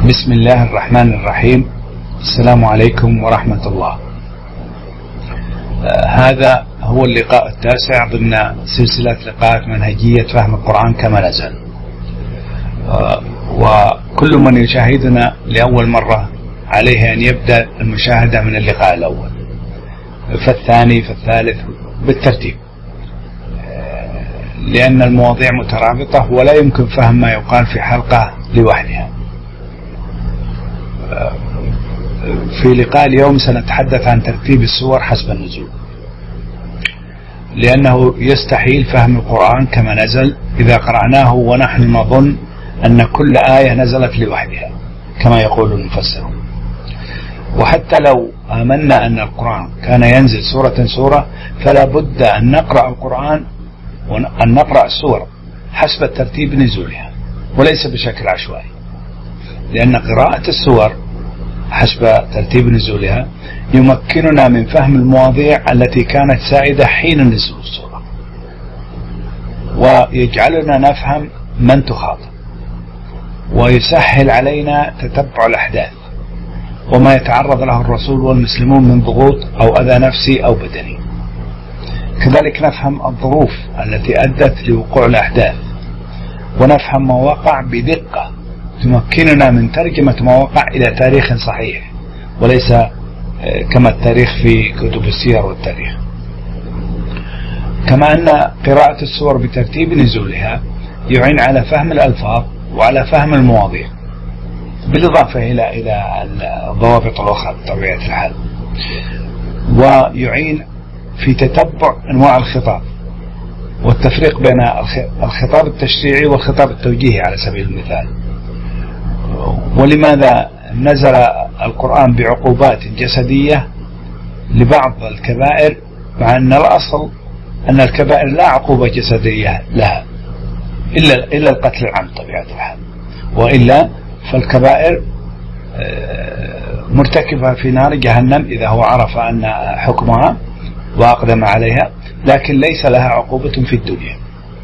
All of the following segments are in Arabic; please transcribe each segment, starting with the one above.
بسم الله الرحمن الرحيم. السلام عليكم ورحمة الله. هذا هو اللقاء التاسع ضمن سلسلة لقاءات منهجية فهم القرآن كما نزل، وكل من يشاهدنا لأول مرة عليه أن يبدأ المشاهدة من اللقاء الأول فالثاني فالثالث بالترتيب، لأن المواضيع مترابطة ولا يمكن فهم ما يقال في حلقة لوحدها. في لقاء اليوم سنتحدث عن ترتيب السور حسب النزول، لأنه يستحيل فهم القرآن كما نزل إذا قرأناه ونحن نظن أن كل آية نزلت لوحدها كما يقول المفسرون. وحتى لو آمنا أن القرآن كان ينزل سورة سورة فلا بد أن نقرأ القرآن وأن نقرأ السور حسب ترتيب نزولها وليس بشكل عشوائي، لأن قراءة السور حسب ترتيب نزولها يمكننا من فهم المواضيع التي كانت سائدة حين نزول السورة، ويجعلنا نفهم من تخاطب، ويسهل علينا تتبع الأحداث وما يتعرض له الرسول والمسلمون من ضغوط أو أذى نفسي أو بدني. كذلك نفهم الظروف التي أدت لوقوع الأحداث، ونفهم ما وقع بدقة تمكننا من ترجمة ما وقع إلى تاريخ صحيح وليس كما التاريخ في كتب السير والتاريخ. كما أن قراءة السور بترتيب نزولها يعين على فهم الألفاظ وعلى فهم المواضيع، بالإضافة إلى الضوابط الأخرى بطبيعة الحال، ويعين في تتبع أنواع الخطاب والتفريق بين الخطاب التشريعي والخطاب التوجيهي على سبيل المثال. ولماذا نزل القرآن بعقوبات جسدية لبعض الكبائر مع أن الأصل أن الكبائر لا عقوبة جسدية لها إلا القتل العام طبيعة الحال، وإلا فالكبائر مرتكبة في نار جهنم إذا هو عرف أن حكمها وأقدم عليها، لكن ليس لها عقوبة في الدنيا.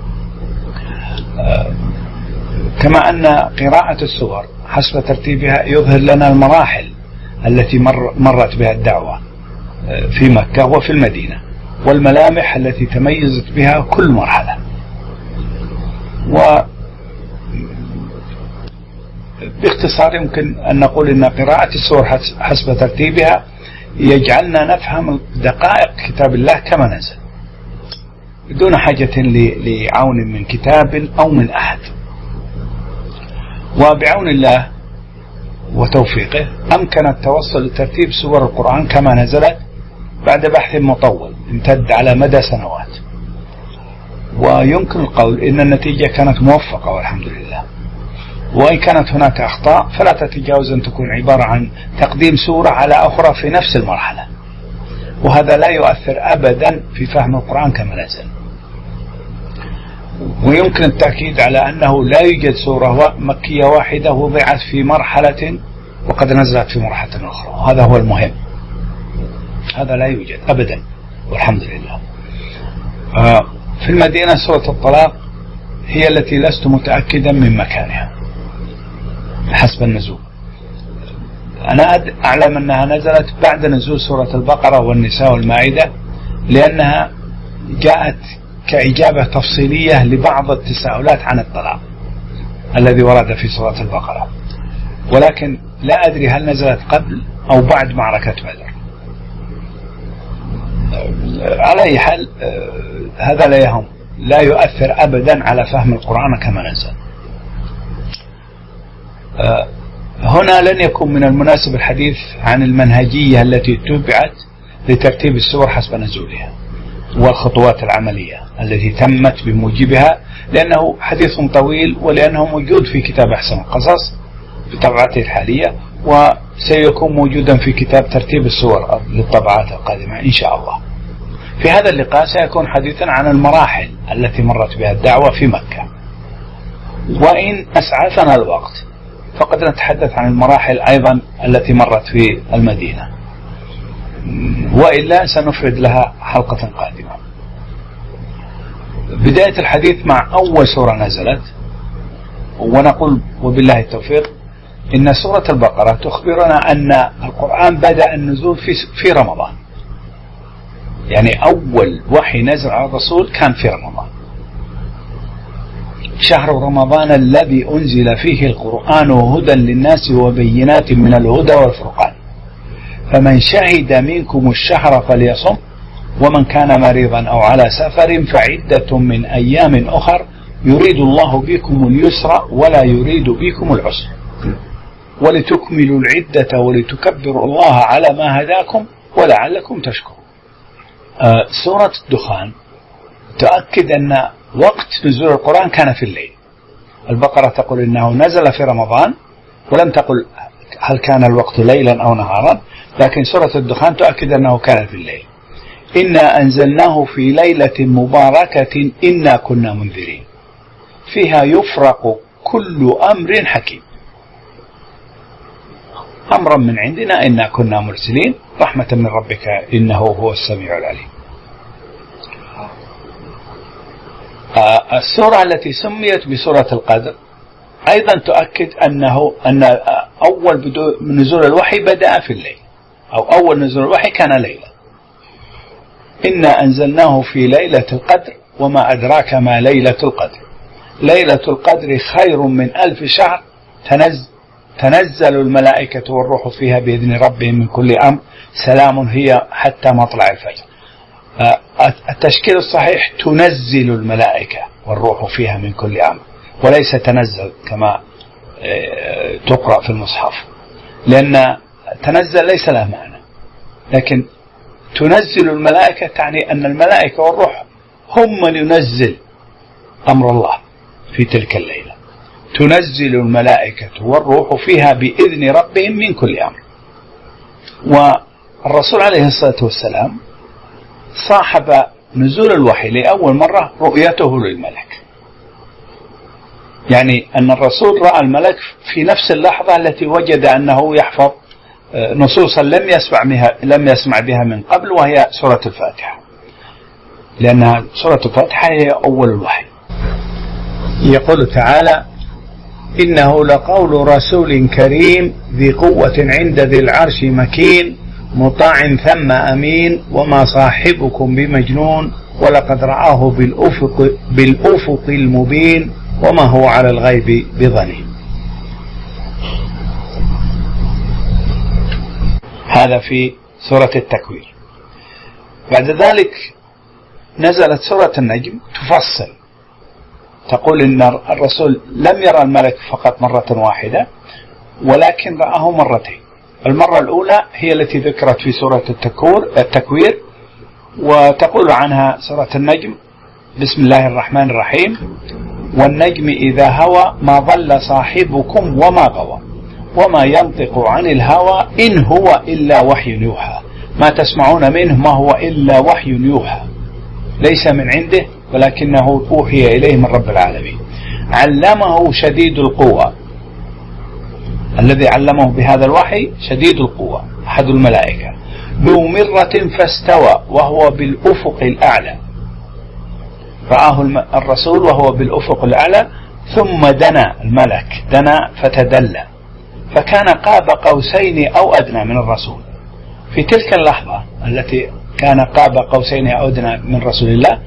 كما أن قراءة السور حسب ترتيبها يظهر لنا المراحل التي مرت بها الدعوة في مكة وفي المدينة، والملامح التي تميزت بها كل مرحلة. وباختصار يمكن أن نقول أن قراءة السور حسب ترتيبها يجعلنا نفهم دقائق كتاب الله كما نزل بدون حاجة لعون من كتاب أو من أحد. وبعون الله وتوفيقه أمكن التوصل لترتيب سور القرآن كما نزلت بعد بحث مطول امتد على مدى سنوات، ويمكن القول إن النتيجة كانت موفقة والحمد لله. وإن كانت هناك أخطاء فلا تتجاوز أن تكون عبارة عن تقديم سورة على أخرى في نفس المرحلة، وهذا لا يؤثر أبدا في فهم القرآن كما نزل. ويمكن التأكيد على أنه لا يوجد سورة مكية واحدة وضعت في مرحلة وقد نزلت في مرحلة أخرى، هذا هو المهم، هذا لا يوجد أبدا والحمد لله. في المدينة سورة الطلاق هي التي لست متأكدا من مكانها حسب النزول. أنا أعلم أنها نزلت بعد نزول سورة البقرة والنساء والمائدة، لأنها جاءت كإجابة تفصيلية لبعض التساؤلات عن الطلاق الذي ورد في سورة البقرة، ولكن لا أدري هل نزلت قبل أو بعد معركة بدر. على أي حال هذا لا يهم، لا يؤثر أبدا على فهم القرآن كما نزل. هنا لن يكون من المناسب الحديث عن المنهجية التي اتبعت لترتيب السور حسب نزولها والخطوات العملية التي تمت بموجبها، لأنه حديث طويل ولأنه موجود في كتاب أحسن القصص بطبعته الحالية، وسيكون موجودا في كتاب ترتيب السور للطبعات القادمة إن شاء الله. في هذا اللقاء سيكون حديثا عن المراحل التي مرت بها الدعوة في مكة، وإن أسعفنا الوقت فقد نتحدث عن المراحل أيضا التي مرت في المدينة، وإلا سنفرد لها حلقة قادمة. بداية الحديث مع أول سورة نزلت، ونقول وبالله التوفيق إن سورة البقرة تخبرنا أن القرآن بدأ النزول في رمضان، يعني أول وحي نزل على الرسول كان في رمضان، شهر رمضان الذي أنزل فيه القرآن هدى للناس وبينات من الهدى والفرقان، فمن شهد منكم الشهر فليصم، ومن كان مريضا أو على سفر فعدة من أيام أخر يريد الله بكم اليسر ولا يريد بكم العسر ولتكملوا العدة ولتكبروا الله على ما هداكم ولعلكم تشكرون. سورة الدخان تؤكد أن وقت نزول القرآن كان في الليل. البقرة تقول إنه نزل في رمضان، ولم تقل هل كان الوقت ليلا أو نهارا، لكن سورة الدخان تؤكد أنه كان في الليل. إنا أنزلناه في ليلة مباركة إنا كنا منذرين فيها يفرق كل أمر حكيم أمرا من عندنا إنا كنا مرسلين رحمة من ربك إنه هو السميع العليم. السورة التي سميت بسورة القدر أيضا تؤكد أن أول نزول الوحي بدأ في الليل، أو أول نزول الوحي كان ليلة. إنا أنزلناه في ليلة القدر وما أدراك ما ليلة القدر ليلة القدر خير من 1000 شهر تنزل الملائكة والروح فيها بإذن ربهم من كل أمر سلام هي حتى مطلع الفجر. التشكيل الصحيح تنزل الملائكة والروح فيها من كل أمر، وليس تنزل كما تقرأ في المصحف، لأن تنزل ليس له معنى، لكن تنزل الملائكة تعني أن الملائكة والروح هم من ينزل أمر الله في تلك الليلة. تنزل الملائكة والروح فيها بإذن ربهم من كل أمر. والرسول عليه الصلاة والسلام صاحب نزول الوحي لأول مرة رؤيته للملك، يعني أن الرسول رأى الملك في نفس اللحظة التي وجد أنه يحفظ نصوصا لم يسمع بها من قبل، وهي سورة الفاتحة، لأن سورة الفاتحة هي أول الوحي. يقول تعالى: إنه لقول رسول كريم ذي قوة عند ذي العرش مكين مطاع ثم أمين وما صاحبكم بمجنون ولقد رآه بالأفق المبين وما هو على الغيب بضنين. هذا في سورة التكوير. بعد ذلك نزلت سورة النجم تفصل، تقول إن الرسول لم يرى الملك فقط مرة واحدة، ولكن رآه مرتين. المرة الأولى هي التي ذكرت في سورة التكوير، وتقول عنها سورة النجم: بسم الله الرحمن الرحيم، والنجم إذا هوى ما ضل صاحبكم وما غوى وما ينطق عن الهوى إن هو إلا وحي يوحى ما تسمعون منه ما هو إلا وحي يوحى ليس من عنده ولكنه أوحي إليه من رب العالمين. علمه شديد القوى، الذي علمه بهذا الوحي شديد القوى أحد الملائكة، ذو مرة فاستوى وهو بالأفق الأعلى. رآه الرسول وهو بالأفق الأعلى، ثم دنا الملك، دنا فتدلى، فكان قاب قوسين أو أدنى من الرسول. في تلك اللحظة التي كان قاب قوسين أو أدنى من رسول الله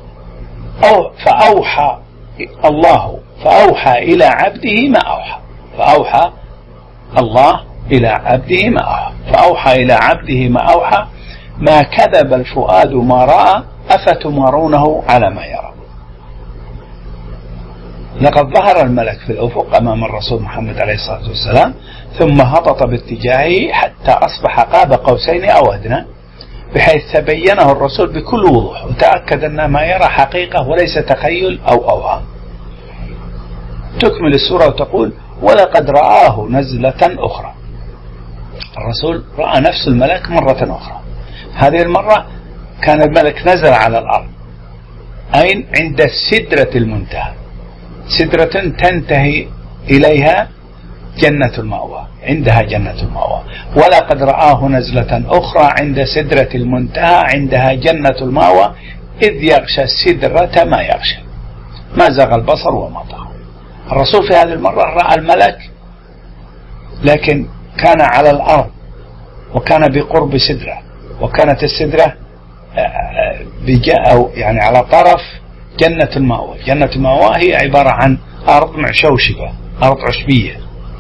فأوحى إلى عبده ما أوحى. فأوحى الله إلى عبده ما أوحى، فأوحى إلى عبده ما أوحى ما كذب الفؤاد ما رأى أفتمارونه على ما يرى. لقد ظهر الملك في الأفق أمام الرسول محمد عليه الصلاة والسلام، ثم هبط باتجاهه حتى أصبح قاب قوسين أو أدنى، بحيث تبينه الرسول بكل وضوح وتأكد أن ما يرى حقيقة وليس تخيل أو أوهام. تكمل السورة وتقول: ولقد رآه نزلة أخرى. الرسول رأى نفس الملك مرة أخرى. هذه المرة كان الملك نزل على الأرض، أين؟ عند سدرة المنتهى، سدرة تنتهي إليها جنة المأوى، عندها جنة المأوى. ولقد رآه نزلة أخرى عند سدرة المنتهى عندها جنة المأوى إذ يغشى السدرة ما يغشى ما زاغ البصر وما طغى. الرسول في هذه المرة رأى الملك لكن كان على الأرض وكان بقرب سدرة، وكانت السدرة أو يعني على طرف جنة المأوى. جنة المأوى هي عبارة عن أرض معشوشبة، أرض عشبية،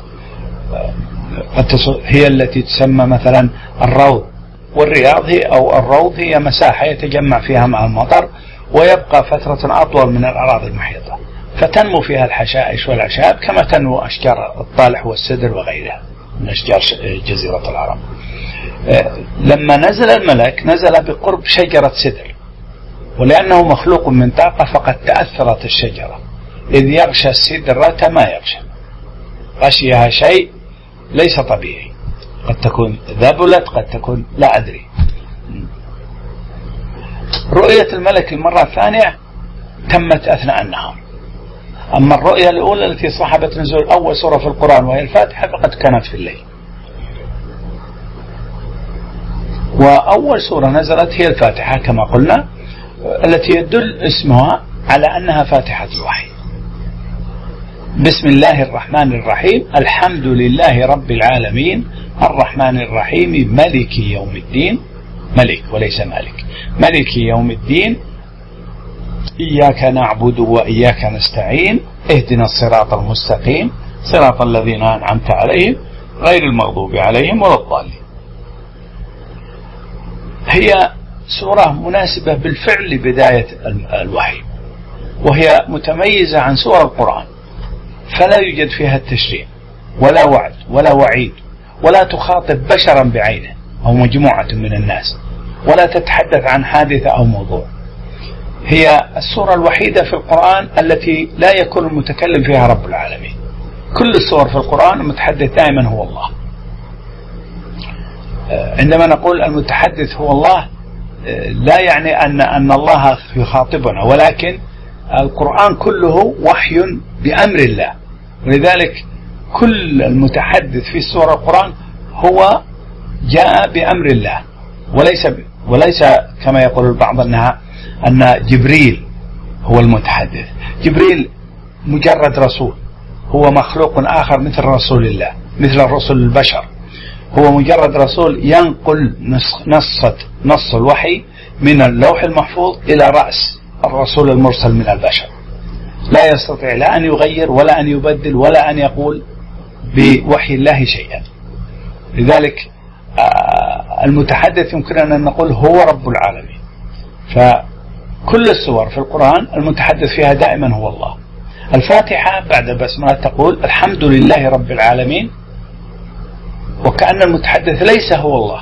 هي التي تسمى مثلا الروض، والرياض هي أو الروض هي مساحة يتجمع فيها مع المطر ويبقى فترة أطول من الأراضي المحيطة، فتنمو فيها الحشائش والأعشاب كما تنمو أشجار الطالح والسدر وغيرها من أشجار جزيرة العرب. لما نزل الملك نزل بقرب شجرة سدر، ولأنه مخلوق من طاقة فقد تأثرت الشجرة، إذ يغشى السدرة ما يغشى، غشيها شيء ليس طبيعي، قد تكون ذبلت قد تكون لا أدري. رؤية الملك المرة الثانية تمت أثناء النهار، أما الرؤية الأولى التي صاحبت نزول أول سورة في القرآن وهي الفاتحة فقد كانت في الليل. وأول سورة نزلت هي الفاتحة كما قلنا، التي يدل اسمها على أنها فاتحة الوحي. بسم الله الرحمن الرحيم، الحمد لله رب العالمين الرحمن الرحيم ملك يوم الدين، ملك وليس مالك، ملك يوم الدين إياك نعبد وإياك نستعين اهدنا الصراط المستقيم صراط الذين أنعمت عليهم غير المغضوب عليهم ولا الضالين. هي سورة مناسبة بالفعل لبداية الوحي، وهي متميزة عن سور القرآن، فلا يوجد فيها التشريع ولا وعد ولا وعيد، ولا تخاطب بشرا بعينه أو مجموعة من الناس، ولا تتحدث عن حادثة أو موضوع. هي السورة الوحيدة في القرآن التي لا يكون المتكلم فيها رب العالمين. كل السور في القرآن المتحدث دائما هو الله. عندما نقول المتحدث هو الله لا يعني أن الله يخاطبنا، ولكن القرآن كله وحي بأمر الله، ولذلك كل المتحدث في سورة القرآن هو جاء بأمر الله، وليس كما يقول البعض أن جبريل هو المتحدث. جبريل مجرد رسول، هو مخلوق آخر مثل رسول الله، مثل الرسل البشر، هو مجرد رسول ينقل نص الوحي من اللوح المحفوظ إلى رأس الرسول المرسل من البشر، لا يستطيع لا أن يغير ولا أن يبدل ولا أن يقول بوحي الله شيئا. لذلك المتحدث يمكن أن نقول هو رب العالمين. فكل السور في القرآن المتحدث فيها دائما هو الله. الفاتحة بعد بسملة تقول الحمد لله رب العالمين، وكأن المتحدث ليس هو الله،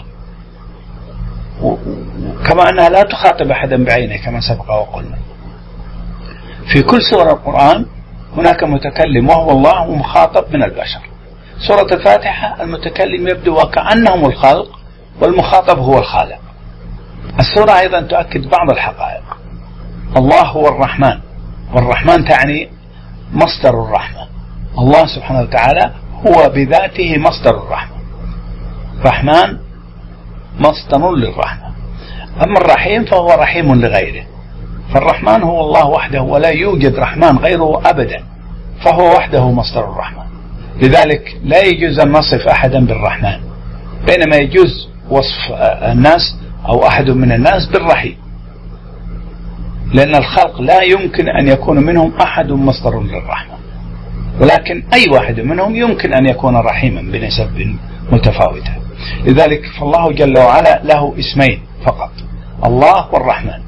كما أنها لا تخاطب أحدا بعينه كما سبق وقلنا. في كل سورة القرآن هناك متكلم وهو الله ومخاطب من البشر. سورة الفاتحة المتكلم يبدو وكأنهم الخلق والمخاطب هو الخالق. السورة أيضا تؤكد بعض الحقائق. الله هو الرحمن، والرحمن تعني مصدر الرحمة. الله سبحانه وتعالى هو بذاته مصدر الرحمة، رحمن مصدر للرحمة. أما الرحيم فهو رحيم لغيره، فالرحمن هو الله وحده ولا يوجد رحمن غيره أبدا، فهو وحده مصدر الرحمة. لذلك لا يجوز أن نصف أحدا بالرحمن، بينما يجوز وصف الناس أو أحد من الناس بالرحيم، لأن الخلق لا يمكن أن يكون منهم أحد مصدر للرحمة، ولكن أي واحد منهم يمكن أن يكون رحيما بنسب متفاوتة. لذلك فالله جل وعلا له اسمين فقط، الله والرحمن.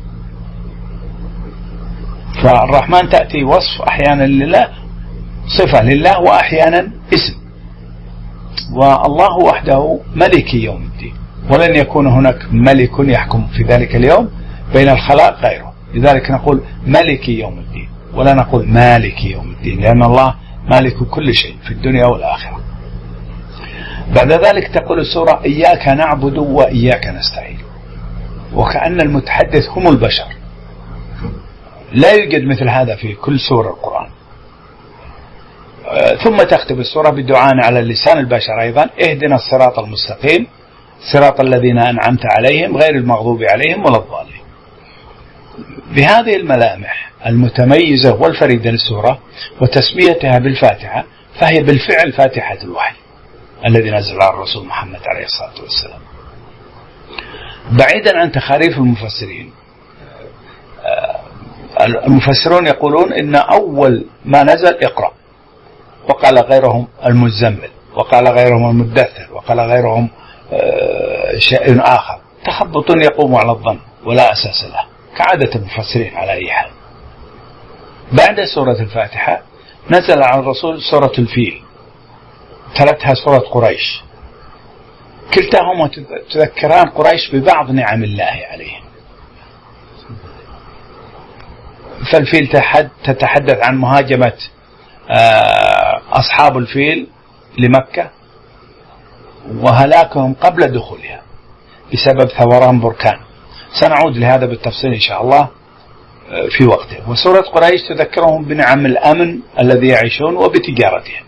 فالرحمن تأتي وصف أحيانا لله، صفة لله، وأحيانا اسم. والله وحده ملك يوم الدين، ولن يكون هناك ملك يحكم في ذلك اليوم بين الخلائق غيره. لذلك نقول ملك يوم الدين ولا نقول مالك يوم الدين، لأن الله مالك كل شيء في الدنيا والآخرة. بعد ذلك تقول السورة إياك نعبد وإياك نستعين، وكأن المتحدث هم البشر. لا يوجد مثل هذا في كل سورة القرآن. ثم تختم السورة بالدعاء على لسان البشر أيضا، اهدنا الصراط المستقيم صراط الذين أنعمت عليهم غير المغضوب عليهم ولا الضالين. بهذه الملامح المتميزة والفريدة للسورة وتسميتها بالفاتحة، فهي بالفعل فاتحة الوحي، الذي نزل على الرسول محمد عليه الصلاة والسلام. بعيدا عن تخاريف المفسرين، المفسرون يقولون إن أول ما نزل اقرأ، وقال غيرهم المزمل، وقال غيرهم المدثر، وقال غيرهم شيء آخر. تخبط يقوم على الظن ولا أساس له كعادة المفسرين على أي حال. بعد سورة الفاتحة نزل على الرسول سورة الفيل، تلتها سورة قريش، كلتاهما تذكران قريش ببعض نعم الله عليهم. فالفيل تتحدث عن مهاجمة أصحاب الفيل لمكة وهلاكهم قبل دخولها بسبب ثوران بركان. سنعود لهذا بالتفصيل إن شاء الله في وقته. وسورة قريش تذكرهم بنعم الأمن الذي يعيشون وبتجارتهم.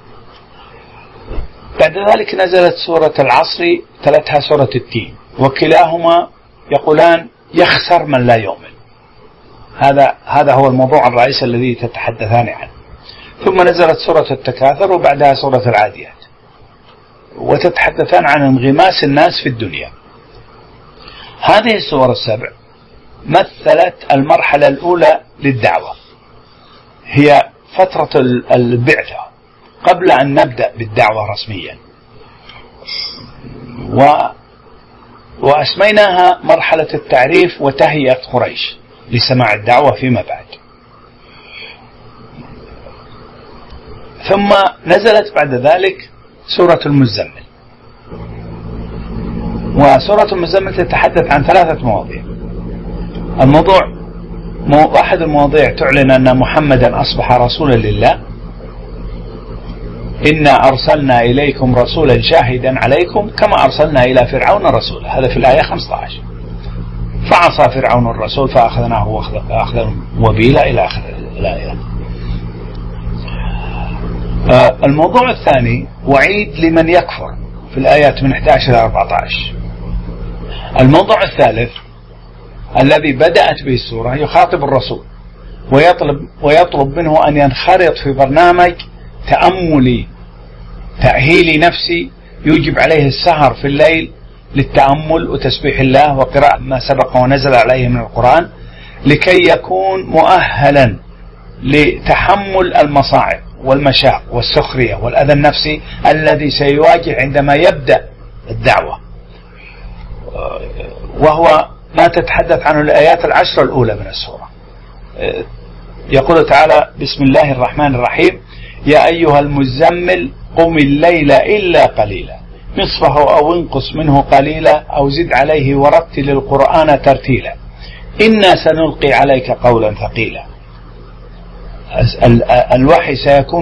بعد ذلك نزلت سورة العصر، تلتها سورة التين، وكلاهما يقولان يخسر من لا يؤمن. هذا هو الموضوع الرئيسي الذي تتحدثان عنه. ثم نزلت سورة التكاثر وبعدها سورة العاديات، وتتحدثان عن انغماس الناس في الدنيا. هذه السور السبع مثلت المرحلة الأولى للدعوة، هي فترة البعثة قبل أن نبدأ بالدعوة رسميا، وأسميناها مرحلة التعريف وتهيئة قريش لسماع الدعوة فيما بعد. ثم نزلت بعد ذلك سورة المزمل، وسورة المزمل تتحدث عن 3 مواضيع. أحد المواضيع تعلن أن محمدا أصبح رسولا لله، إنا أرسلنا إليكم رسولا شاهدا عليكم كما أرسلنا إلى فرعون رسولا، هذا في الآية 15. فعصى فرعون الرسول فأخذناه أخذا وبيلا إلى آخر الآية. الموضوع الثاني وعيد لمن يكفر في الآيات من 11 إلى 14. الموضوع الثالث الذي بدأت به السورة يخاطب الرسول ويطلب منه أن ينخرط في برنامج تأملي تأهيلي نفسي يوجب عليه السهر في الليل للتأمل وتسبيح الله وقراءة ما سبق ونزل عليه من القرآن، لكي يكون مؤهلا لتحمل المصاعب والمشاق والسخرية والأذى النفسي الذي سيواجه عندما يبدأ الدعوة، وهو ما تتحدث عنه الآيات 10 الأولى من السورة. يقول تعالى: بسم الله الرحمن الرحيم، يا أيها المزمل قم الليل إلا قليلا نصفه أو انقص منه قليلا أو زد عليه ورتل القرآن ترتيلا إنا سنلقي عليك قولا ثقيلا. الوحي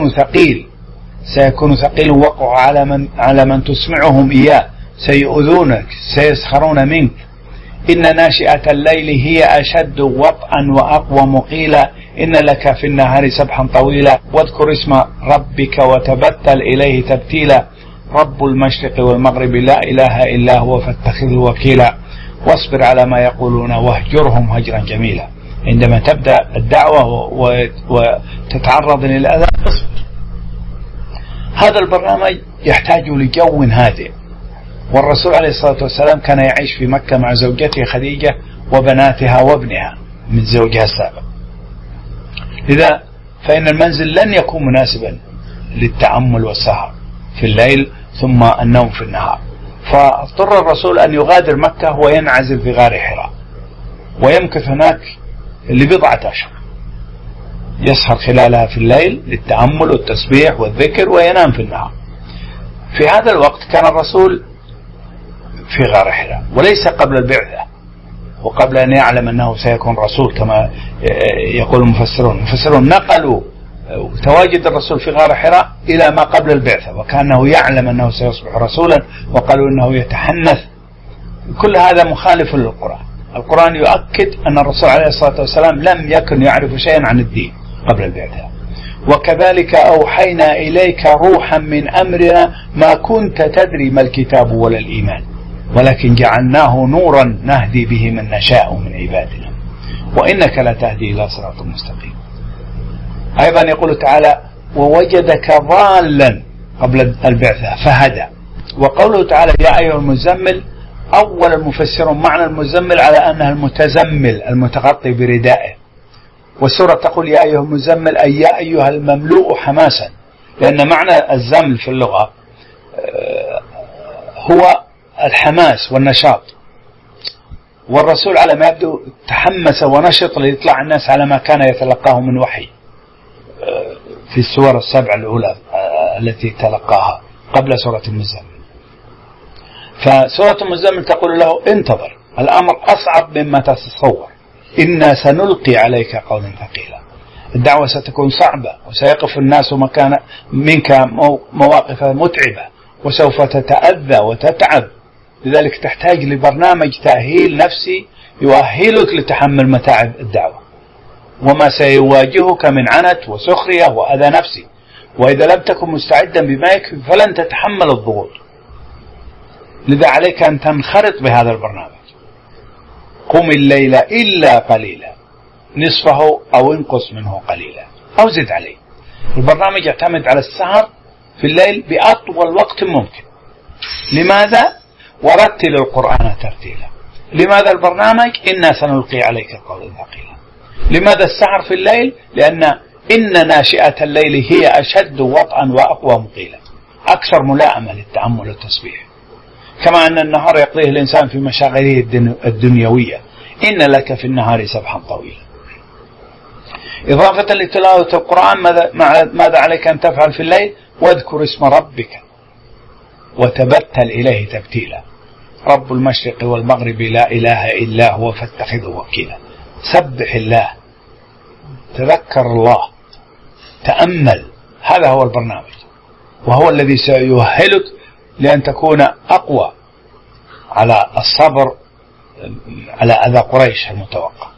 سيكون ثقيل وقع على من تسمعهم إياه، سيؤذونك سيسخرون منك. إن ناشئة الليل هي أشد وطئا وأقوم قيلا إن لك في النهار سبحا طويلا واذكر اسم ربك وتبتل إليه تبتيلا رب المشرق والمغرب لا إله إلا هو فاتخذه وكيلا واصبر على ما يقولون واهجرهم هجرا جميلا. عندما تبدأ الدعوة وتتعرض للأذى اصبر. هذا البرنامج يحتاج لجو هادئ، والرسول عليه الصلاة والسلام كان يعيش في مكة مع زوجته خديجة وبناتها وابنها من زوجها السابق، لذا فإن المنزل لن يكون مناسبا للتأمل والسهر في الليل ثم النوم في النهار، فاضطر الرسول أن يغادر مكة وينعزل في غار حراء ويمكث هناك لبضعة أشهر، يسهر خلالها في الليل للتأمل والتسبيح والذكر وينام في النهار. في هذا الوقت كان الرسول في غار حراء وليس قبل البعثة وقبل أن يعلم أنه سيكون رسول كما يقول المفسرون نقلوا تواجد الرسول في غار حراء إلى ما قبل البعثة وكأنه يعلم أنه سيصبح رسولا، وقالوا أنه يتحنث. كل هذا مخالف للقرآن. القرآن يؤكد أن الرسول عليه الصلاة والسلام لم يكن يعرف شيئا عن الدين قبل البعثة. وكذلك أوحينا إليك روحا من أمرنا ما كنت تدري ما الكتاب ولا الإيمان ولكن جعلناه نورا نهدي به من نشاء من عبادنا وإنك لتهدي إلى صراط مستقيم. أيضا يقول تعالى: ووجدك ضالا قبل البعثة فهدى. وقوله تعالى يا أيها المزمل، أول المفسرون معنى المزمل على أنها المتزمل المتغطي بردائه، والسورة تقول يا أيها المزمل أي يا أيها المملوء حماسا، لأن معنى الزمل في اللغة هو الحماس والنشاط، والرسول على ما يبدو تحمس ونشط ليطلع الناس على ما كان يتلقاه من وحي في السور السبع الأولى التي تلقاها قبل سورة المزمل. فسورة المزمل تقول له انتظر، الأمر أصعب مما تتصور، إنا سنلقي عليك قولا ثقيلا. الدعوة ستكون صعبة، وسيقف الناس منك مواقف متعبة، وسوف تتأذى وتتعب، لذلك تحتاج لبرنامج تأهيل نفسي يؤهلك لتحمل متاعب الدعوة وما سيواجهك من عنت وسخرية وأذى نفسي، وإذا لم تكن مستعدا بما يكفي فلن تتحمل الضغوط. لذا عليك أن تنخرط بهذا البرنامج. قم الليل إلا قليلا نصفه أو انقص منه قليلا أو زد عليه. البرنامج يعتمد على السهر في الليل بأطول وقت ممكن. لماذا؟ ورتل القرآن ترتيلا. لماذا البرنامج؟ إنا سنلقي عليك قولا ثقيلا. لماذا السهر في الليل؟ لأن إن ناشئة الليل هي أشد وطئا وأقوى مقيلا، أكثر ملائمة للتأمل والتسبيح. كما أن النهار يقضيه الإنسان في مشاغله الدنيوية، إن لك في النهار سبحا طويلا. إضافة لتلاوة القرآن ماذا عليك أن تفعل في الليل؟ واذكر اسم ربك وتبتل إليه تبتيلا. رب المشرق والمغرب لا إله إلا هو فاتخذه وكيلا. سبح الله، تذكر الله، تأمل. هذا هو البرنامج، وهو الذي سيؤهلك لأن تكون أقوى على الصبر على أذى قريش المتوقع.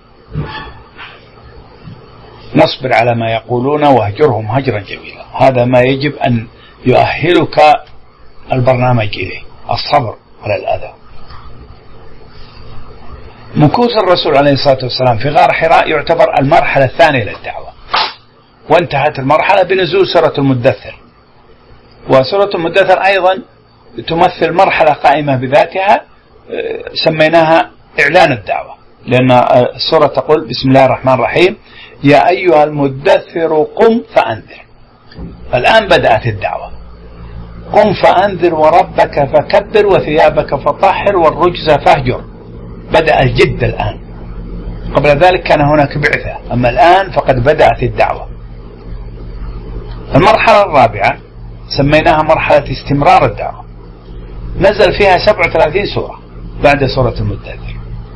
نصبر على ما يقولون واهجرهم هجرا جميلا. هذا ما يجب أن يؤهلك البرنامج إليه، الصبر على الأذى. مكوث الرسول عليه الصلاة والسلام في غار حراء يعتبر المرحلة الثانية للدعوة، وانتهت المرحلة بنزول سورة المدثر. وسورة المدثر أيضا تمثل مرحلة قائمة بذاتها سميناها إعلان الدعوة، لأن السورة تقول بسم الله الرحمن الرحيم يا أيها المدثر قم فأنذر. الآن بدأت الدعوة. قم فأنذر وربك فكبر وثيابك فطهر والرجز فاهجر. بدأ الجد الآن. قبل ذلك كان هناك بعثة، أما الآن فقد بدأت الدعوة. المرحلة الرابعة سميناها مرحلة استمرار الدعوة، نزل فيها 37 سورة بعد سورة المدثر.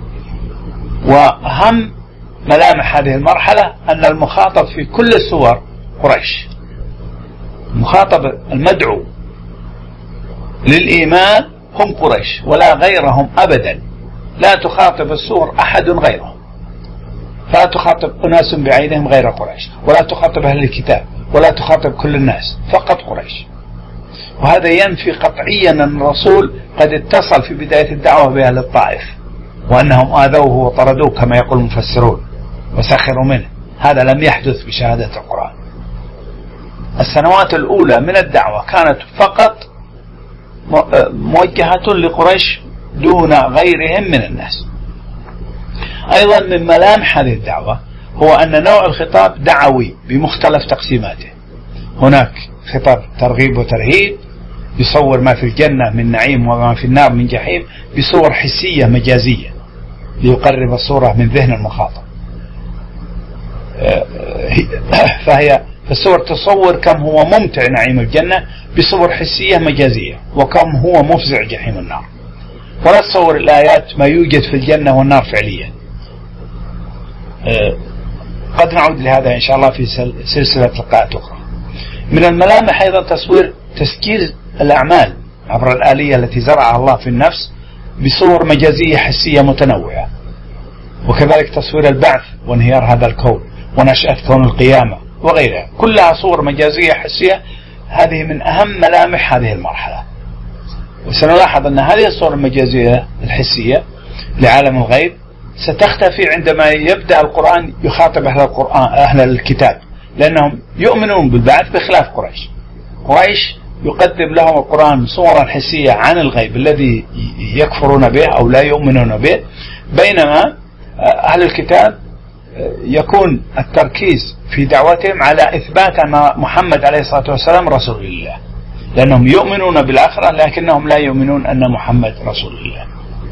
وأهم ملامح هذه المرحلة أن المخاطب في كل السور قريش، مخاطب المدعو للإيمان هم قريش ولا غيرهم أبدا. لا تخاطب السور أحد غيرهم، فلا تخاطب أناس بعينهم غير قريش، ولا تخاطب أهل الكتاب، ولا تخاطب كل الناس، فقط قريش. وهذا ينفي قطعيا أن الرسول قد اتصل في بداية الدعوة بأهل الطائف وأنهم آذوه وطردوه كما يقول المفسرون وسخروا منه. هذا لم يحدث بشهادة القرآن. السنوات الأولى من الدعوة كانت فقط موجهة لقريش دون غيرهم من الناس. أيضا من ملامح هذه الدعوة هو أن نوع الخطاب دعوي بمختلف تقسيماته. هناك خطاب ترغيب وترهيب يصور ما في الجنة من نعيم وما في النار من جحيم بصور حسية مجازية ليقرب الصورة من ذهن المخاطب. فهي الصور تصور كم هو ممتع نعيم الجنة بصور حسية مجازية، وكم هو مفزع جحيم النار. ولا تصور الآيات ما يوجد في الجنة والنار فعليا. قد نعود لهذا إن شاء الله في سلسلة لقاءات أخرى. من الملامح أيضا تسجيل الأعمال عبر الآلية التي زرعها الله في النفس بصور مجازية حسية متنوعة، وكذلك تصوير البعث وانهيار هذا الكون ونشأة كون القيامة وغيرها، كلها صور مجازية حسية. هذه من أهم ملامح هذه المرحلة. وسنلاحظ أن هذه الصور المجازية الحسية لعالم الغيب ستختفي عندما يبدأ القرآن يخاطب أهل الكتاب، لأنهم يؤمنون بالبعث بخلاف قريش. قريش يقدم لهم القرآن صورا حسية عن الغيب الذي يكفرون به أو لا يؤمنون به، بينما أهل الكتاب يكون التركيز في دعوتهم على إثبات أن محمد عليه الصلاة والسلام رسول الله، لأنهم يؤمنون بالآخرة لكنهم لا يؤمنون أن محمد رسول الله.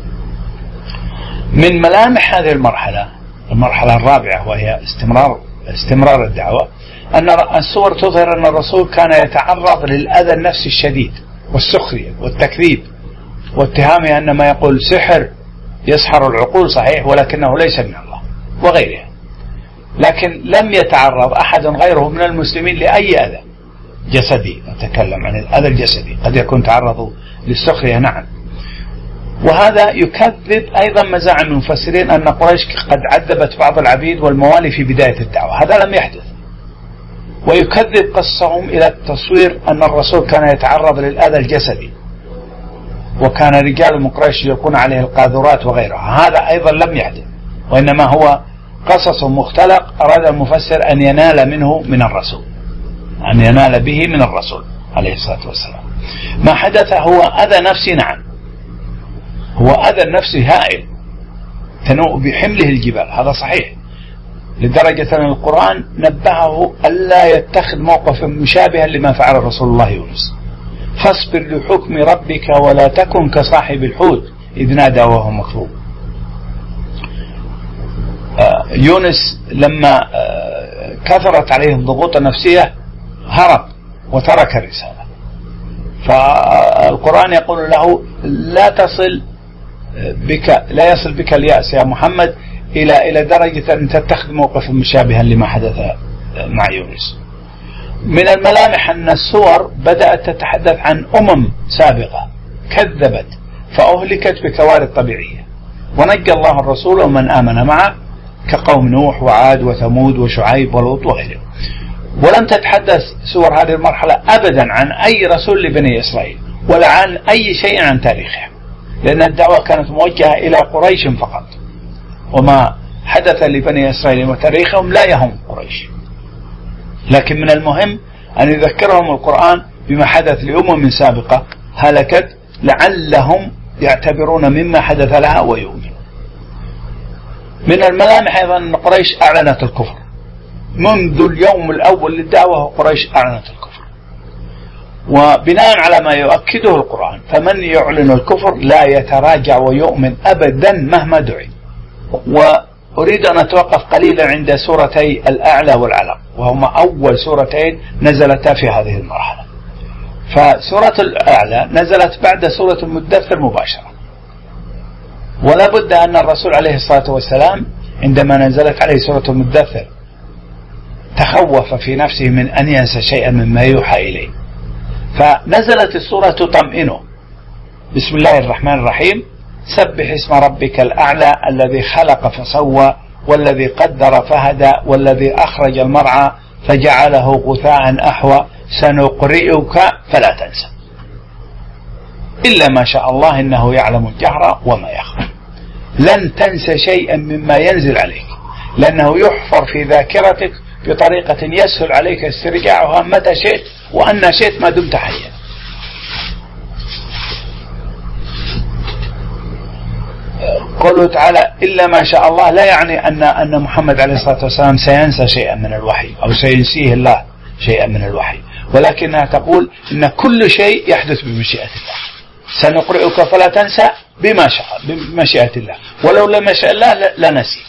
من ملامح هذه المرحلة الرابعة وهي استمرار الدعوة، أن الصور تظهر أن الرسول كان يتعرض للأذى النفسي الشديد والسخرية والتكذيب واتهامه أن ما يقول سحر يسحر العقول صحيح ولكنه ليس من الله وغيرها، لكن لم يتعرض أحد غيره من المسلمين لأي أذى جسدي. أتكلم عن الأذى الجسدي، قد يكون تعرضوا للسخرية نعم، وهذا يكذب أيضا مزاعم المفسرين أن قريش قد عذبت بعض العبيد والموالي في بداية الدعوة، هذا لم يحدث، ويكذب قصهم إلى التصوير أن الرسول كان يتعرض للأذى الجسدي وكان رجال من قريش يلقون عليه القاذورات وغيرها، هذا أيضا لم يحدث، وإنما هو قصص مختلق أراد المفسر أن ينال منه من الرسول، أن ينال به من الرسول عليه الصلاة والسلام. ما حدث هو أذى نفسي، نعم هو أذى نفسي هائل تنوء بحمله الجبال، هذا صحيح، لدرجة أن القرآن نبهه ألا يتخذ موقفا مشابها لما فعل رسول الله يونس، فاصبر لحكم ربك ولا تكن كصاحب الحوت إذ نادى وهو مكذوب. يونس لما كثرت عليه الضغوط النفسية هرب وترك الرسالة، فالقرآن يقول له لا يصل بك اليأس يا محمد إلى درجة أن تتخذ موقفا مشابها لما حدث مع يونس. من الملامح أن السور بدأت تتحدث عن سابقة كذبت فأهلكت بكوارث طبيعية، ونجى الله الرسول ومن آمن معه كقوم نوح وعاد وثمود وشعيب ولوط وغيرهم. ولم تتحدث سور هذه المرحلة أبدا عن أي رسول لبني إسرائيل ولا عن أي شيء عن تاريخهم، لأن الدعوة كانت موجهة إلى قريش فقط، وما حدث لبني إسرائيل وتاريخهم لا يهم قريش. لكن من المهم أن يذكرهم القرآن بما حدث لأمم سابقة هلكت لعلهم يعتبرون مما حدث لها ويؤمنون. من الملامح أيضا أن قريش أعلنت الكفر منذ اليوم الأول للدعوة، قريش أعلنت الكفر، وبناء على ما يؤكده القرآن فمن يعلن الكفر لا يتراجع ويؤمن أبدا مهما دعي. وأريد أن أتوقف قليلا عند سورتي الأعلى والعلق، وهما أول سورتين نزلتا في هذه المرحلة. فسورة الأعلى نزلت بعد سورة المدثر مباشرة، ولا بد أن الرسول عليه الصلاة والسلام عندما نزلت عليه سورة المدثر تخوف في نفسه من أن ينسى شيئا مما يوحى إليه، فنزلت السورة تطمئنه: بسم الله الرحمن الرحيم، سبح اسم ربك الأعلى الذي خلق فسوى والذي قدر فهدى والذي أخرج المرعى فجعله غثاء أحوى سنقرئك فلا تنسى إلا ما شاء الله إنه يعلم الجهر وما يخفى. لن تنسى شيئا مما ينزل عليك، لأنه يحفر في ذاكرتك بطريقة يسهل عليك استرجاعها متى شئت وأن شئت ما دمت حيا. قوله تعالى إلا ما شاء الله لا يعني أن محمد عليه الصلاة والسلام سينسى شيئا من الوحي أو سينسيه الله شيئا من الوحي، ولكنها تقول إن كل شيء يحدث بمشيئة الله. سنقرئك فلا تنسى بما شاء، بمشيئة الله، ولو لم يشاء الله لنسيت.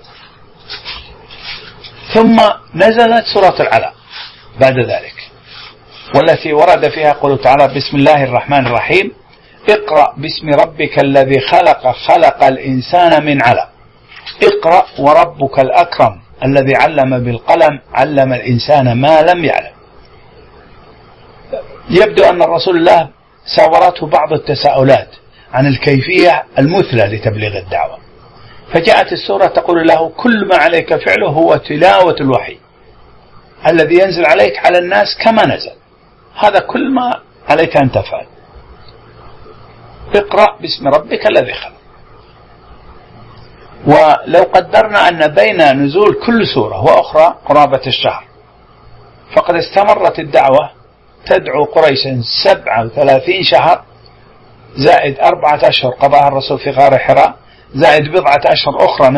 ثم نزلت سورة العلق بعد ذلك، والتي ورد فيها قوله تعالى بسم الله الرحمن الرحيم، اقرأ باسم ربك الذي خلق الإنسان من علق، اقرأ وربك الأكرم الذي علم بالقلم علم الإنسان ما لم يعلم. يبدو أن الرسول الله ساورته بعض التساؤلات عن الكيفية المثلى لتبليغ الدعوة، فجاءت السورة تقول له كل ما عليك فعله هو تلاوة الوحي الذي ينزل عليك على الناس كما نزل، هذا كل ما عليك أن تفعل. اقرأ باسم ربك الذي خلق. ولو قدرنا أن بين نزول كل سورة وأخرى قرابة الشهر، فقد استمرت الدعوة تدعو قريشا 37 شهر زائد 4 أشهر قضاها الرسول في غار حراء، زائد 4 أشهر أخرى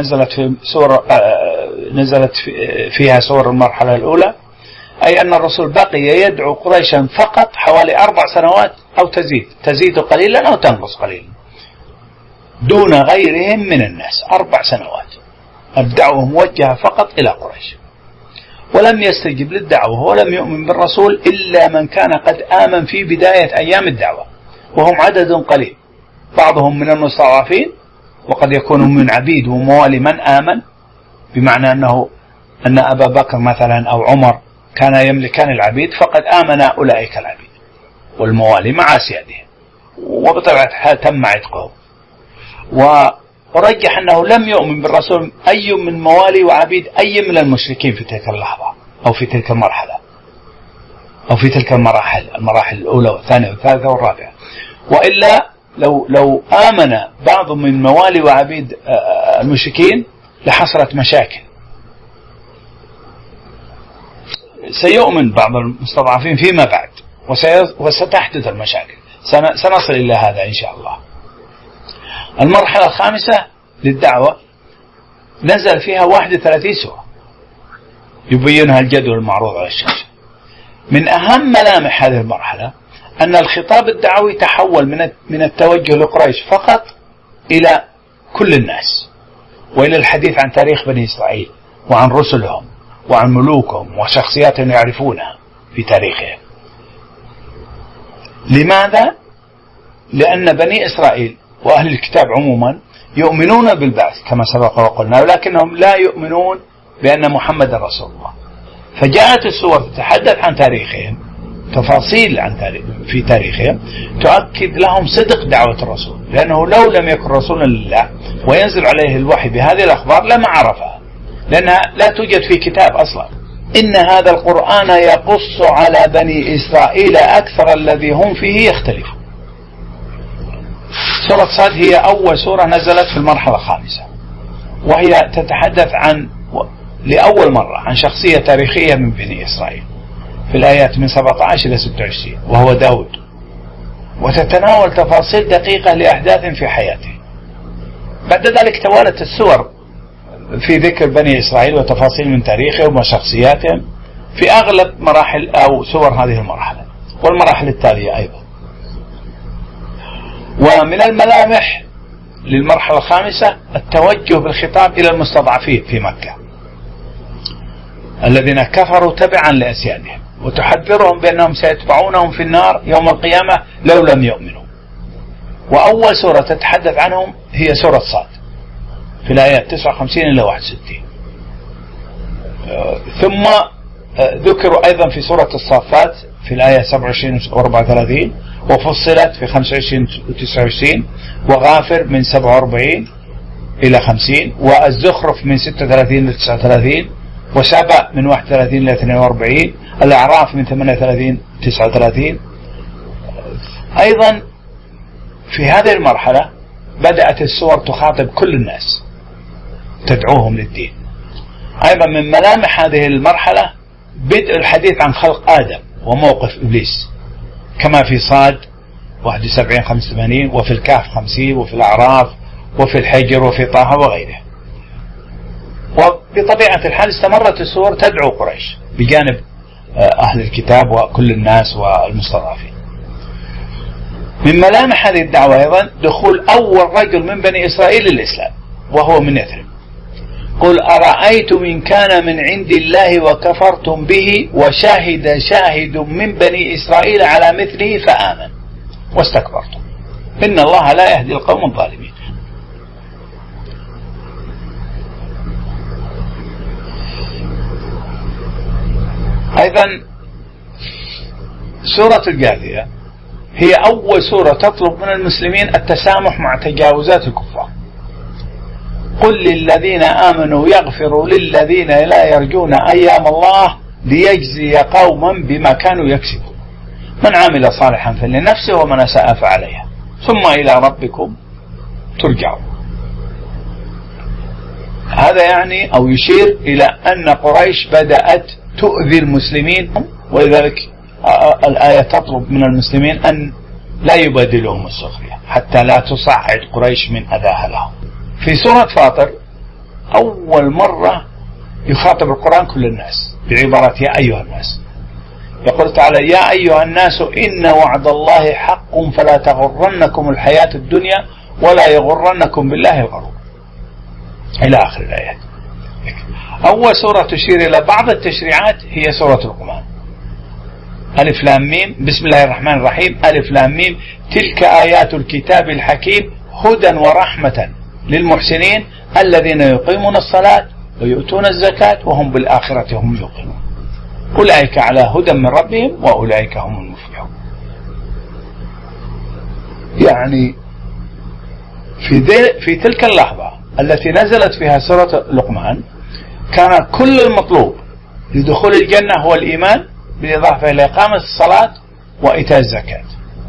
نزلت فيها سور المرحلة الأولى، أي أن الرسول بقي يدعو قريشا فقط حوالي 4 سنوات، أو تزيد قليلا أو تنقص قليلا، دون غيرهم من الناس. 4 سنوات الدعوة موجهة فقط إلى قريش، ولم يستجب للدعوة ولم يؤمن بالرسول إلا من كان قد آمن في بداية أيام الدعوة، وهم عدد قليل، بعضهم من المستضعفين، وقد يكون من عبيد وموالي من آمن، بمعنى أن أبا بكر مثلا أو عمر كان يملكان العبيد، فقد آمن أولئك العبيد والموالي مع سيادهم، وبطبيعة الحال تم عتقهم. ورجح أنه لم يؤمن بالرسول أي من موالي وعبيد أي من المشركين في تلك اللحظة أو في تلك المرحلة أو في تلك المراحل الأولى والثانية والثالثة والرابعة. وإلا لو آمن بعض من موالي وعبيد المشركين لحصلت مشاكل، سيؤمن بعض المستضعفين فيما بعد وستحدث المشاكل، سنصل إلى هذا إن شاء الله. المرحلة الخامسة للدعوة نزل فيها 31 سورة يبينها الجدول المعروض على الشاشة. من أهم ملامح هذه المرحلة أن الخطاب الدعوي تحول من التوجه لقريش فقط إلى كل الناس، وإلى الحديث عن تاريخ بني إسرائيل وعن رسلهم وعن ملوكهم وشخصيات يعرفونها في تاريخهم. لماذا؟ لأن بني إسرائيل وأهل الكتاب عموما يؤمنون بالبعث كما سبق وقلنا، ولكنهم لا يؤمنون بأن محمد رسول الله. فجاءت السور تتحدث عن تاريخهم، تفاصيل في تاريخهم تؤكد لهم صدق دعوة الرسول، لأنه لو لم يكن رسولا لله وينزل عليه الوحي بهذه الأخبار لما عرفها، لأنها لا توجد في كتاب أصلا. إن هذا القرآن يقص على بني إسرائيل أكثر الذي هم فيه يختلفون. سورة صاد هي أول سورة نزلت في المرحلة الخامسة، وهي تتحدث لأول مرة عن شخصية تاريخية من بني إسرائيل في الآيات من 17 إلى 26، وهو داود، وتتناول تفاصيل دقيقة لأحداث في حياته. بعد ذلك توالت السور في ذكر بني إسرائيل وتفاصيل من تاريخهم وشخصياتهم في أغلب مراحل أو سور هذه المرحلة والمراحل التالية أيضا. ومن الملامح للمرحلة الخامسة التوجه بالخطاب إلى المستضعفين في مكة الذين كفروا تبعا لأسيادهم، وتحذرهم بأنهم سيتبعونهم في النار يوم القيامة لو لم يؤمنوا. وأول سورة تتحدث عنهم هي سورة صاد في الآيات 59 إلى 61. ثم ذكروا أيضا في سورة الصافات في الآية 27 و 34، وفصلت في 25 و 29، وغافر من 47 إلى 50، والزخرف من 36 إلى 39، وسبأ من 31 إلى 42، الأعراف من 38 إلى 39. أيضا في هذه المرحلة بدأت السور تخاطب كل الناس تدعوهم للدين. أيضا من ملامح هذه المرحلة بدء الحديث عن خلق آدم وموقف إبليس كما في صاد 71 85، وفي الكهف 50، وفي الأعراف، وفي الحجر، وفي طه وغيره. وبطبيعة الحال استمرت السور تدعو قريش بجانب أهل الكتاب وكل الناس والمستضعفين. من ملامح هذه الدعوة أيضا دخول أول رجل من بني إسرائيل للإسلام وهو من يثرب. قل أرأيتم إن كان من عند الله وكفرتم به وشاهد شاهد من بني إسرائيل على مثله فآمن واستكبرتم إن الله لا يهدي القوم الظالمين. أيضا سورة الجاثية هي أول سورة تطلب من المسلمين التسامح مع تجاوزات الكفار. قل للذين آمنوا يغفروا للذين لا يرجون أيام الله ليجزي قوما بما كانوا يكسبون من عمل صالحا فلنفسه ومن أساء فعليها ثم إلى ربكم ترجعون. هذا يعني أو يشير إلى أن قريش بدأت تؤذي المسلمين، ولذلك الآية تطلب من المسلمين أن لا يبادلهم السخرية حتى لا تصعد قريش من أذاها لهم. في سورة فاطر أول مرة يخاطب القرآن كل الناس بعبارة يا أيها الناس. يقول تعالى يا أيها الناس إن وعد الله حق فلا تغرنكم الحياة الدنيا ولا يغرنكم بالله الغرور إلى آخر الآيات. أول سورة تشير إلى بعض التشريعات هي سورة لقمان. ألف لام ميم بسم الله الرحمن الرحيم ألف لام ميم تلك آيات الكتاب الحكيم هدى ورحمة للمحسنين الذين يقيمون الصلاة ويؤتون الزكاة وهم بالآخرة هم يوقنون أولئك على هدى من ربهم وأولئك هم المفلحون. يعني في تلك اللحظة التي نزلت فيها سورة لقمان كان كل المطلوب لدخول الجنة هو الإيمان بالإضافة إلى إقامة الصلاة وإيتاء الزكاة.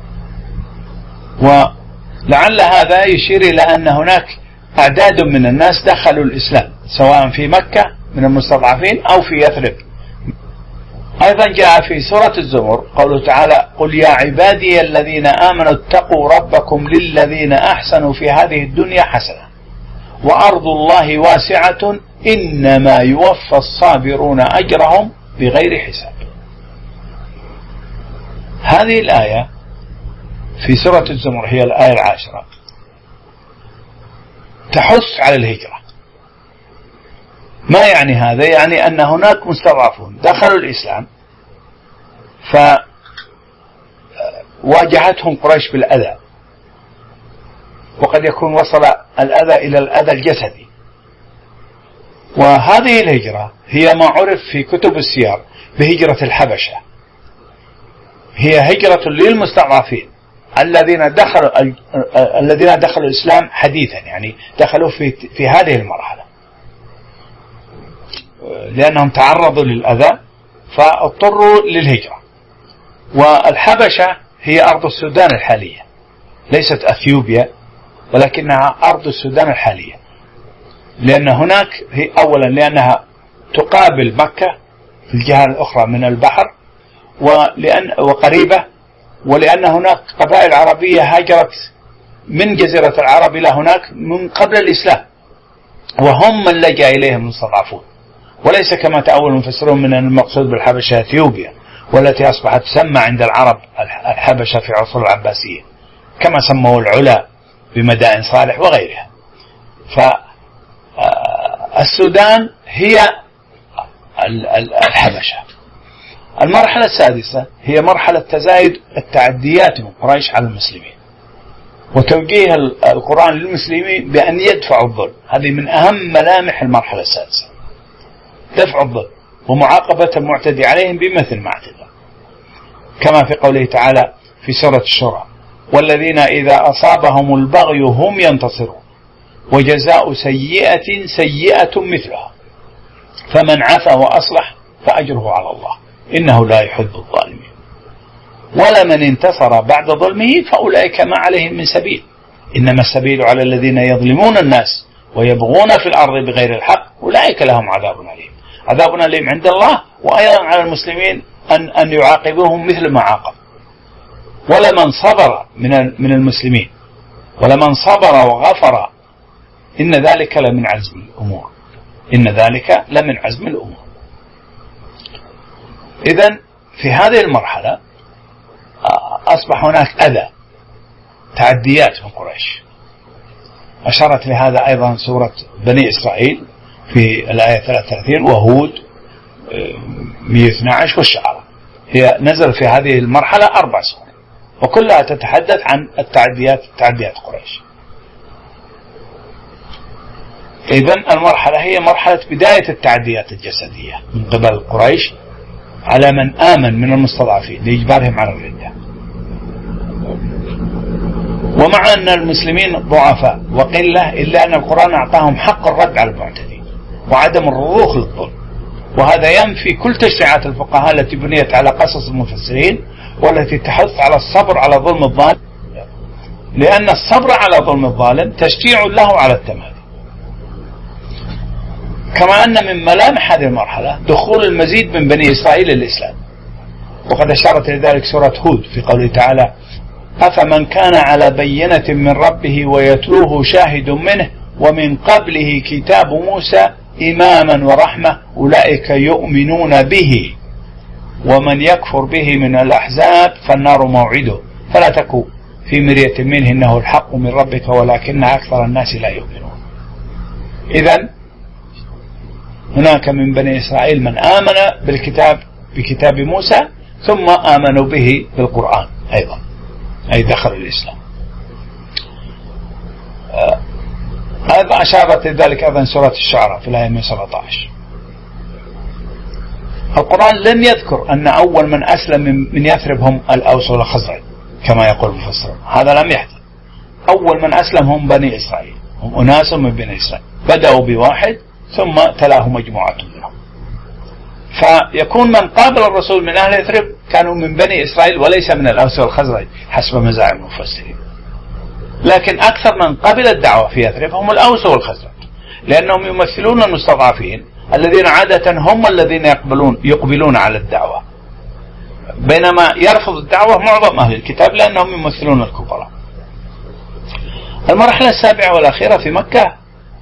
ولعل هذا يشير إلى أن هناك أعداد من الناس دخلوا الإسلام سواء في مكة من المستضعفين أو في يثرب. أيضا جاء في سورة الزمر قوله تعالى قل يا عبادي الذين آمنوا اتقوا ربكم للذين أحسنوا في هذه الدنيا حسنة وأرض الله واسعة إنما يوفى الصابرون أجرهم بغير حساب. هذه الآية في سورة الزمر هي الآية 10 تحث على الهجرة. ما يعني هذا؟ يعني أن هناك مستضعفون دخلوا الإسلام فواجهتهم قريش بالأذى وقد يكون وصل الأذى إلى الأذى الجسدي. وهذه الهجرة هي ما عرف في كتب السير بهجرة الحبشة. هي هجرة للمستضعفين الذين دخلوا الإسلام حديثا يعني دخلوا في هذه المرحلة لأنهم تعرضوا للأذى فاضطروا للهجرة. والحبشة هي أرض السودان الحالية ليست أثيوبيا ولكنها أرض السودان الحالية لأن هناك هي أولا لأنها تقابل مكة في الجهة الأخرى من البحر وقريبة ولأن هناك قبائل عربية هاجرت من جزيرة العرب إلى هناك من قبل الإسلام وهم من لجأ إليهم المستضعفون وليس كما تأول المفسرون من المقصود بالحبشة أثيوبيا والتي أصبحت تسمى عند العرب الحبشة في عصر العباسية كما سموا العلا بمدائن صالح وغيرها. فالسودان هي الحبشة. المرحلة السادسة هي مرحلة تزايد التعديات من قريش على المسلمين وتوجيه القرآن للمسلمين بأن يدفعوا الظلم. هذه من أهم ملامح المرحلة السادسة دفع الظلم ومعاقبة المعتدي عليهم بمثل ما اعتدى كما في قوله تعالى في سورة الشورى والذين إذا أصابهم البغي هم ينتصرون وجزاء سيئة سيئة مثلها فمن عفا وأصلح فأجره على الله إنه لا يحب الظالمين ولمن انتصر بعد ظلمه فأولئك ما عليهم من سبيل إنما السبيل على الذين يظلمون الناس ويبغون في الأرض بغير الحق أولئك لهم عذاب أليم. عذاب أليم عند الله وأيضا على المسلمين أن يعاقبوهم مثل ما عاقب. ولمن صبر من المسلمين ولمن صبر وغفر إن ذلك لمن عزم الأمور إن ذلك لمن عزم الأمور. إذن في هذه المرحلة أصبح هناك أذى تعديات من قريش أشارت لهذا أيضا سورة بني إسرائيل في الآية 33 وهود 112 والشعراء. هي نزل في هذه المرحلة 4 سور وكلها تتحدث عن تعديات قريش. إذن المرحلة هي مرحلة بداية التعديات الجسدية من قبل قريش على من آمن من المستضعفين لإجبارهم على الردة. ومع أن المسلمين ضعفاء وقلة إلا أن القرآن أعطاهم حق الرد على المعتدين وعدم الرضوخ للظلم وهذا ينفي كل تشريعات الفقهاء التي بنيت على قصص المفسرين والتي تحث على الصبر على ظلم الظالم لأن الصبر على ظلم الظالم تشجيع له على التمادي. كما أن من ملامح هذه المرحلة دخول المزيد من بني إسرائيل الإسلام وقد أشارت لذلك سورة هود في قوله تعالى: أفمن كان على بينة من ربه ويتلوه شاهد منه ومن قبله كتاب موسى إماما ورحمة أولئك يؤمنون به ومن يكفر به من الأحزاب فالنار موعده فلا تكن في مرية منه إنه الحق من ربك ولكن أكثر الناس لا يؤمنون. إذن هناك من بني إسرائيل من آمن بكتاب موسى ثم آمنوا به بالقرآن أيضا، أي دخلوا الإسلام. هذا أشارت ذلك أيضا سورة الشعراء في الآية 117. القرآن لم يذكر أن أول من أسلم من يثرب هم الأوس والخزرج كما يقول المفسرون، هذا لم يحدث. أول من أسلم هم بني إسرائيل، هم أناس من بني إسرائيل، بدأوا بواحد ثم تلاه مجموعة منهم، فيكون من قابل الرسول من أهل يثرب كانوا من بني إسرائيل وليس من الأوس والخزرج حسب مزاعم المفسرين. لكن أكثر من قبل الدعوة في يثرب هم الأوس والخزرج، لأنهم يمثلون المستضعفين الذين عادة هم الذين يقبلون على الدعوة، بينما يرفض الدعوة معظم أهل الكتاب لأنهم يمثلون الكفار. المرحلة السابعة والأخيرة في مكة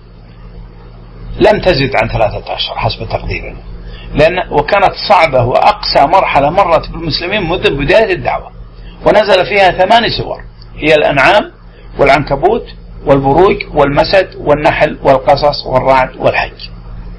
لم تزد عن 3 أشهر حسب تقديرنا، وكانت صعبة وأقسى مرحلة مرت بالمسلمين منذ بداية الدعوة، ونزل فيها 8 سور هي الأنعام والعنكبوت والبروج والمسد والنحل والقصص والرعد والحج.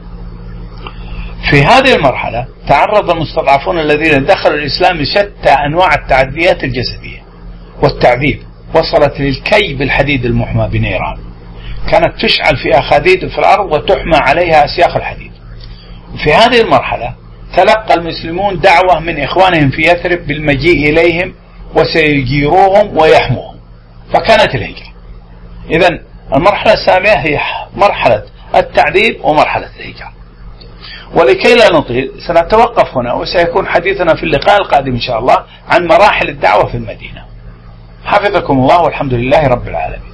في هذه المرحلة تعرض المستضعفون الذين دخلوا الإسلام لشتى أنواع التعديات الجسدية والتعذيب، وصلت للكي بالحديد المحمى بنيران، كانت تشعل في أخاديد في الأرض وتحمى عليها أسياخ الحديد. في هذه المرحلة تلقى المسلمون دعوة من إخوانهم في يثرب بالمجيء إليهم وسيجيروهم ويحموهم، فكانت الهجرة. إذن المرحلة السابعة هي مرحلة التعذيب ومرحلة الهجرة. ولكي لا نطيل سنتوقف هنا، وسيكون حديثنا في اللقاء القادم إن شاء الله عن مراحل الدعوة في المدينة. حفظكم الله والحمد لله رب العالمين.